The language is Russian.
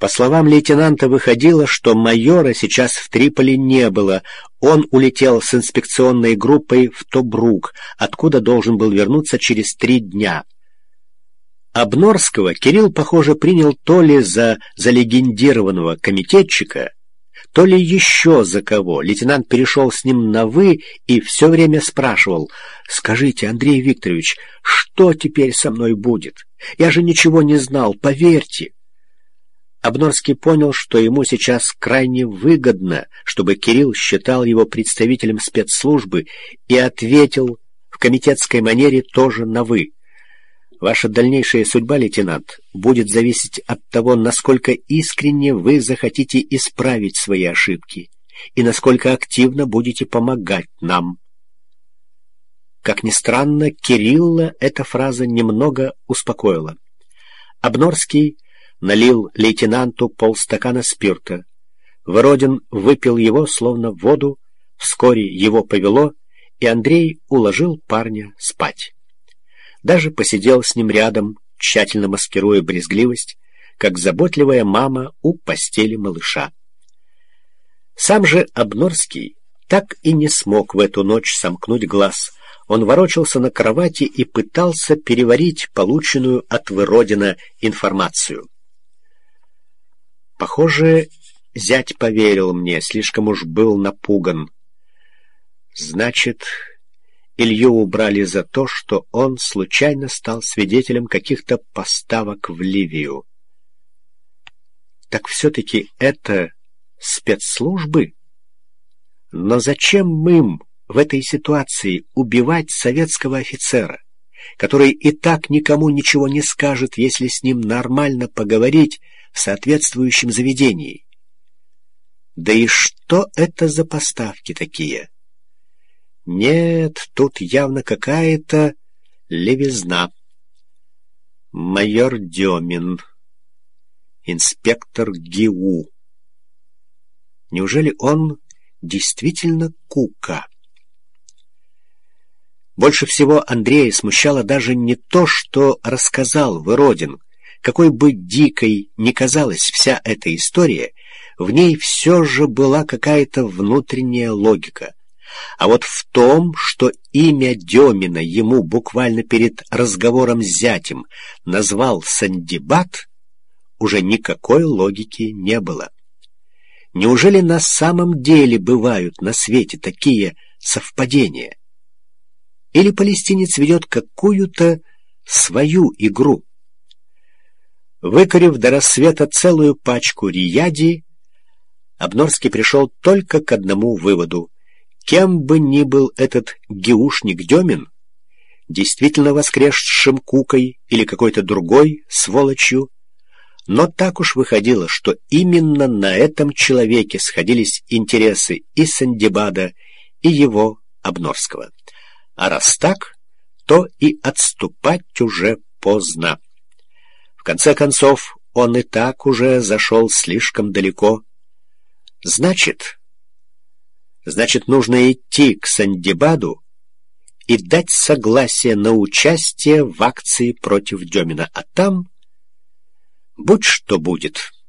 По словам лейтенанта, выходило, что майора сейчас в Триполи не было. Он улетел с инспекционной группой в Тобрук, откуда должен был вернуться через 3 дня. Обнорского Кирилл, похоже, принял то ли за залегендированного комитетчика, то ли еще за кого. Лейтенант перешел с ним на «вы» и все время спрашивал: «Скажите, Андрей Викторович, что теперь со мной будет? Я же ничего не знал, поверьте». Обнорский понял, что ему сейчас крайне выгодно, чтобы Кирилл считал его представителем спецслужбы, и ответил в комитетской манере тоже на «вы». «Ваша дальнейшая судьба, лейтенант, будет зависеть от того, насколько искренне вы захотите исправить свои ошибки и насколько активно будете помогать нам». Как ни странно, Кирилла эта фраза немного успокоила. Обнорский налил лейтенанту полстакана спирта. Вородин выпил его, словно воду. Вскоре его повело, и Андрей уложил парня спать. Даже посидел с ним рядом, тщательно маскируя брезгливость, как заботливая мама у постели малыша. Сам же Обнорский так и не смог в эту ночь сомкнуть глаз. Он ворочался на кровати и пытался переварить полученную от Вородина информацию. Похоже, зять поверил мне, слишком уж был напуган. Значит, Илью убрали за то, что он случайно стал свидетелем каких-то поставок в Ливию. Так все-таки это спецслужбы? Но зачем им в этой ситуации убивать советского офицера, который и так никому ничего не скажет, если с ним нормально поговорить в соответствующем заведении? Да и что это за поставки такие? Нет, тут явно какая-то левизна. Майор Демин, инспектор ГИУ. Неужели он действительно Кука? Больше всего Андрея смущало даже не то, что рассказал Вородин. Какой бы дикой ни казалась вся эта история, в ней все же была какая-то внутренняя логика. А вот в том, что имя Демина ему буквально перед разговором с зятем назвал Сандибад, уже никакой логики не было. Неужели на самом деле бывают на свете такие совпадения? Или палестинец ведет какую-то свою игру? Выкурив до рассвета целую пачку рияди, Обнорский пришел только к одному выводу: кем бы ни был этот геушник Демин, действительно воскресшим Кукой или какой-то другой сволочью, но так уж выходило, что именно на этом человеке сходились интересы и Сандибада, и его, Обнорского. А раз так, то и отступать уже поздно. В конце концов, он и так уже зашел слишком далеко. Значит, нужно идти к Сандибаду и дать согласие на участие в акции против Демина, а там будь что будет.